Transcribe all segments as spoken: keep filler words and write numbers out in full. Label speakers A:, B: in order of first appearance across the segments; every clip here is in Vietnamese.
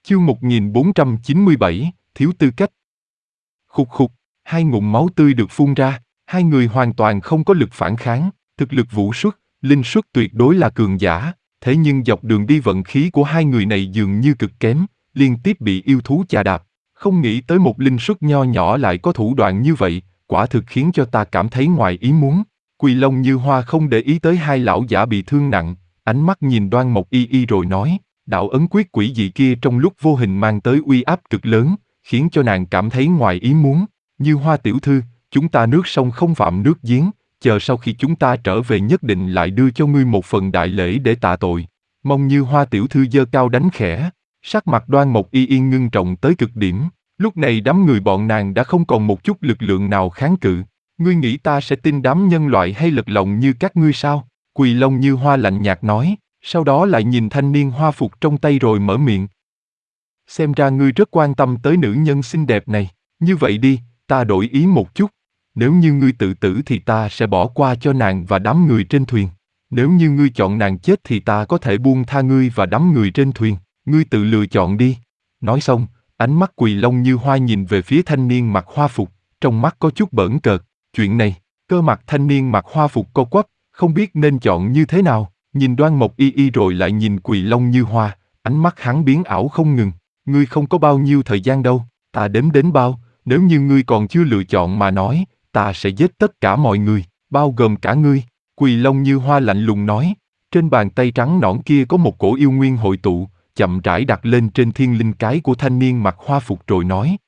A: Chương một nghìn bốn trăm chín mươi bảy, thiếu tư cách. Khục khục, hai ngụm máu tươi được phun ra, hai người hoàn toàn không có lực phản kháng, thực lực vũ xuất, linh xuất tuyệt đối là cường giả, thế nhưng dọc đường đi vận khí của hai người này dường như cực kém, liên tiếp bị yêu thú chà đạp. Không nghĩ tới một linh xuất nho nhỏ lại có thủ đoạn như vậy, quả thực khiến cho ta cảm thấy ngoài ý muốn. Quỳ Long Như Hoa không để ý tới hai lão giả bị thương nặng, ánh mắt nhìn Đoan Mộc Y Y rồi nói, đạo ấn quyết quỷ dị kia trong lúc vô hình mang tới uy áp cực lớn, khiến cho nàng cảm thấy ngoài ý muốn. Như Hoa tiểu thư, chúng ta nước sông không phạm nước giếng, chờ sau khi chúng ta trở về nhất định lại đưa cho ngươi một phần đại lễ để tạ tội. Mong Như Hoa tiểu thư giơ cao đánh khẽ, sắc mặt Đoan Mộc Y Y ngưng trọng tới cực điểm. Lúc này đám người bọn nàng đã không còn một chút lực lượng nào kháng cự. Ngươi nghĩ ta sẽ tin đám nhân loại hay lật lọng như các ngươi sao? Quỳ Long Như Hoa lạnh nhạt nói, sau đó lại nhìn thanh niên hoa phục trong tay rồi mở miệng. Xem ra ngươi rất quan tâm tới nữ nhân xinh đẹp này, như vậy đi, ta đổi ý một chút. Nếu như ngươi tự tử thì ta sẽ bỏ qua cho nàng và đám người trên thuyền. Nếu như ngươi chọn nàng chết thì ta có thể buông tha ngươi và đám người trên thuyền, ngươi tự lựa chọn đi. Nói xong, ánh mắt Quỳ Long Như Hoa nhìn về phía thanh niên mặc hoa phục, trong mắt có chút bỡn cợt. Chuyện này, cơ mặt thanh niên mặc hoa phục co quắp, không biết nên chọn như thế nào, nhìn Đoan Mộc Y Y rồi lại nhìn Quỳ Long Như Hoa, ánh mắt hắn biến ảo không ngừng. Ngươi không có bao nhiêu thời gian đâu, ta đếm đến bao, nếu như ngươi còn chưa lựa chọn mà nói, ta sẽ giết tất cả mọi người, bao gồm cả ngươi. Quỳ Long Như Hoa lạnh lùng nói, trên bàn tay trắng nõn kia có một cổ yêu nguyên hội tụ, chậm rãi đặt lên trên thiên linh cái của thanh niên mặc hoa phục rồi nói.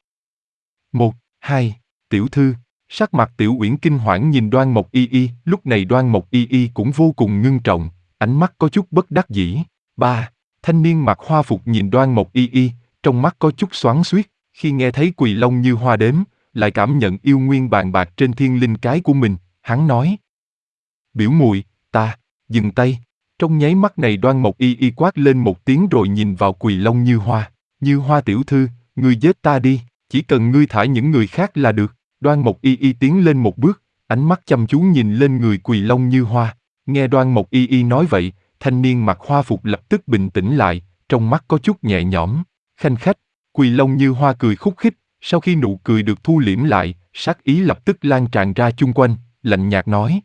A: Một, hai, tiểu thư. Sắc mặt Tiểu Uyển kinh hoảng nhìn Đoan Mộc Y Y, lúc này Đoan Mộc Y Y cũng vô cùng ngưng trọng, ánh mắt có chút bất đắc dĩ. Ba, thanh niên mặc hoa phục nhìn Đoan Mộc Y Y, trong mắt có chút xoắn xuýt, khi nghe thấy Quỳ Long Như Hoa đếm, lại cảm nhận yêu nguyên bàn bạc trên thiên linh cái của mình, hắn nói. Biểu muội, ta, dừng tay. Trong nháy mắt này Đoan Mộc Y Y quát lên một tiếng rồi nhìn vào Quỳ Long Như Hoa. Như Hoa tiểu thư, ngươi giết ta đi, chỉ cần ngươi thả những người khác là được. Đoan Mộc Y Y tiến lên một bước, ánh mắt chăm chú nhìn lên người Quỳ Long Như Hoa. Nghe Đoan Mộc Y Y nói vậy, thanh niên mặc hoa phục lập tức bình tĩnh lại, trong mắt có chút nhẹ nhõm. Khanh khách, Quỳ Long Như Hoa cười khúc khích, sau khi nụ cười được thu liễm lại, sát ý lập tức lan tràn ra chung quanh, lạnh nhạt nói.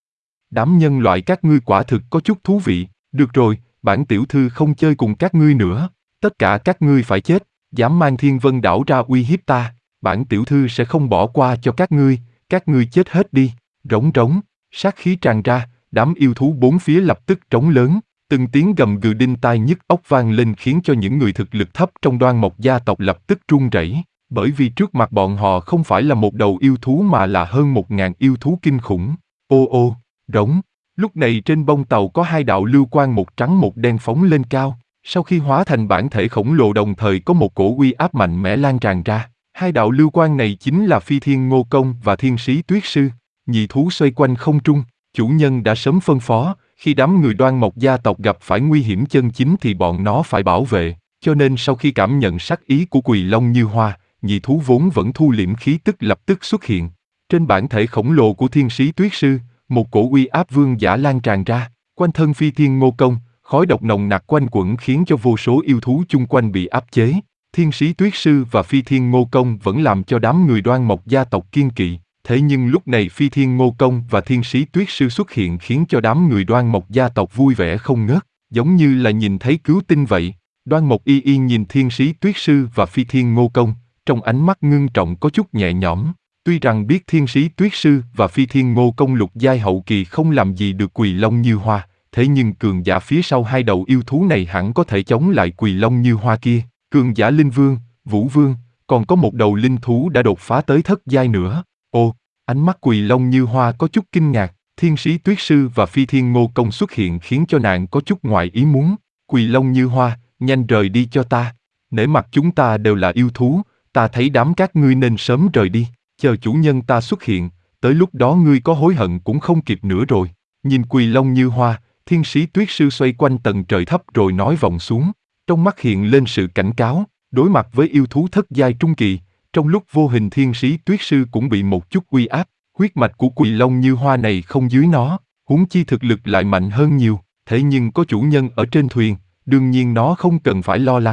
A: Đám nhân loại các ngươi quả thực có chút thú vị, được rồi, bản tiểu thư không chơi cùng các ngươi nữa, tất cả các ngươi phải chết, dám mang Thiên Vân đảo ra uy hiếp ta. Bản tiểu thư sẽ không bỏ qua cho các ngươi, các ngươi chết hết đi. Rống rống, sát khí tràn ra, đám yêu thú bốn phía lập tức trống lớn, từng tiếng gầm gừ đinh tai nhức óc vang lên khiến cho những người thực lực thấp trong Đoan Mộc gia tộc lập tức run rẩy, bởi vì trước mặt bọn họ không phải là một đầu yêu thú mà là hơn một ngàn yêu thú kinh khủng. Ô ô, rống, lúc này trên bông tàu có hai đạo lưu quang một trắng một đen phóng lên cao, sau khi hóa thành bản thể khổng lồ đồng thời có một cổ uy áp mạnh mẽ lan tràn ra. Hai đạo lưu quang này chính là Phi Thiên Ngô Công và Thiên Sĩ Tuyết Sư, nhị thú xoay quanh không trung, chủ nhân đã sớm phân phó, khi đám người Đoan Mộc gia tộc gặp phải nguy hiểm chân chính thì bọn nó phải bảo vệ, cho nên sau khi cảm nhận sắc ý của Quỳ Long Như Hoa, nhị thú vốn vẫn thu liễm khí tức lập tức xuất hiện. Trên bản thể khổng lồ của Thiên Sĩ Tuyết Sư, một cổ uy áp vương giả lan tràn ra, quanh thân Phi Thiên Ngô Công, khói độc nồng nặc quanh quẩn khiến cho vô số yêu thú chung quanh bị áp chế. Thiên Sĩ Tuyết Sư và Phi Thiên Ngô Công vẫn làm cho đám người Đoan Mộc gia tộc kiên kỵ, thế nhưng lúc này Phi Thiên Ngô Công và Thiên Sĩ Tuyết Sư xuất hiện khiến cho đám người Đoan Mộc gia tộc vui vẻ không ngớt, giống như là nhìn thấy cứu tinh vậy. Đoan Mộc Y Y nhìn Thiên Sĩ Tuyết Sư và Phi Thiên Ngô Công, trong ánh mắt ngưng trọng có chút nhẹ nhõm. Tuy rằng biết Thiên Sĩ Tuyết Sư và Phi Thiên Ngô Công lục giai hậu kỳ không làm gì được Quỳ Long Như Hoa, thế nhưng cường giả phía sau hai đầu yêu thú này hẳn có thể chống lại Quỳ Long Như Hoa kia. Cường giả Linh Vương, Vũ Vương, còn có một đầu linh thú đã đột phá tới thất giai nữa. Ồ, ánh mắt Quỳ Long Như Hoa có chút kinh ngạc, Thiên Sĩ Tuyết Sư và Phi Thiên Ngô Công xuất hiện khiến cho nàng có chút ngoài ý muốn. Quỳ Long Như Hoa, nhanh rời đi cho ta. Nể mặt chúng ta đều là yêu thú, ta thấy đám các ngươi nên sớm rời đi, chờ chủ nhân ta xuất hiện, tới lúc đó ngươi có hối hận cũng không kịp nữa rồi. Nhìn Quỳ Long Như Hoa, Thiên Sĩ Tuyết Sư xoay quanh tầng trời thấp rồi nói vọng xuống. Trong mắt hiện lên sự cảnh cáo, đối mặt với yêu thú thất giai trung kỳ, trong lúc vô hình Thiên Sĩ Tuyết Sư cũng bị một chút uy áp, huyết mạch của Quỳ Long Như Hoa này không dưới nó, huống chi thực lực lại mạnh hơn nhiều, thế nhưng có chủ nhân ở trên thuyền, đương nhiên nó không cần phải lo lắng.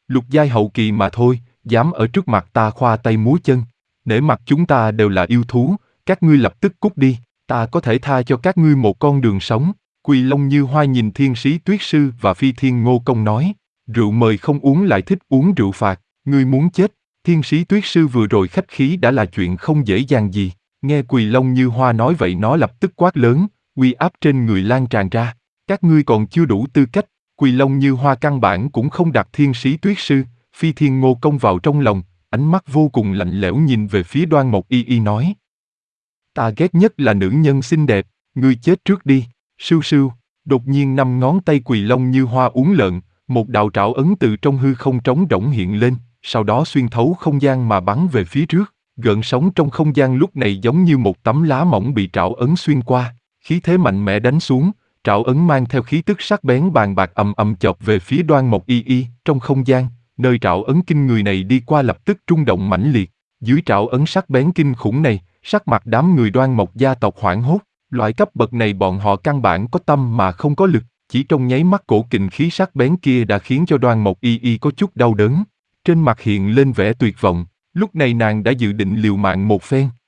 A: Lục giai hậu kỳ mà thôi, dám ở trước mặt ta khoa tay múa chân. Nể mặt chúng ta đều là yêu thú, các ngươi lập tức cút đi, ta có thể tha cho các ngươi một con đường sống. Quỳ Long Như Hoa nhìn Thiên Sĩ Tuyết Sư và Phi Thiên Ngô Công nói, rượu mời không uống lại thích uống rượu phạt, ngươi muốn chết. Thiên Sĩ Tuyết Sư vừa rồi khách khí đã là chuyện không dễ dàng gì. Nghe Quỳ Long Như Hoa nói vậy nó lập tức quát lớn, uy áp trên người lan tràn ra. Các ngươi còn chưa đủ tư cách. Quỳ Long Như Hoa căn bản cũng không đặt Thiên Sĩ Tuyết Sư, Phi Thiên Ngô Công vào trong lòng, ánh mắt vô cùng lạnh lẽo nhìn về phía Đoan Mộc Y Y nói. Ta ghét nhất là nữ nhân xinh đẹp, ngươi chết trước đi. Sưu sưu, đột nhiên năm ngón tay Quỳ Long Như Hoa uốn lượn, một đạo trảo ấn từ trong hư không trống rỗng hiện lên, sau đó xuyên thấu không gian mà bắn về phía trước. Gợn sóng trong không gian lúc này giống như một tấm lá mỏng bị trảo ấn xuyên qua, khí thế mạnh mẽ đánh xuống, trảo ấn mang theo khí tức sắc bén bàn bạc ầm ầm chộp về phía Đoan Mộc Y Y. Trong không gian, nơi trảo ấn kinh người này đi qua lập tức rung động mãnh liệt. Dưới trảo ấn sắc bén kinh khủng này, sắc mặt đám người Đoan Mộc gia tộc hoảng hốt. Loại cấp bậc này bọn họ căn bản có tâm mà không có lực, chỉ trong nháy mắt cổ kình khí sắc bén kia đã khiến cho Đoan Mộc Y Y có chút đau đớn. Trên mặt hiện lên vẻ tuyệt vọng, lúc này nàng đã dự định liều mạng một phen,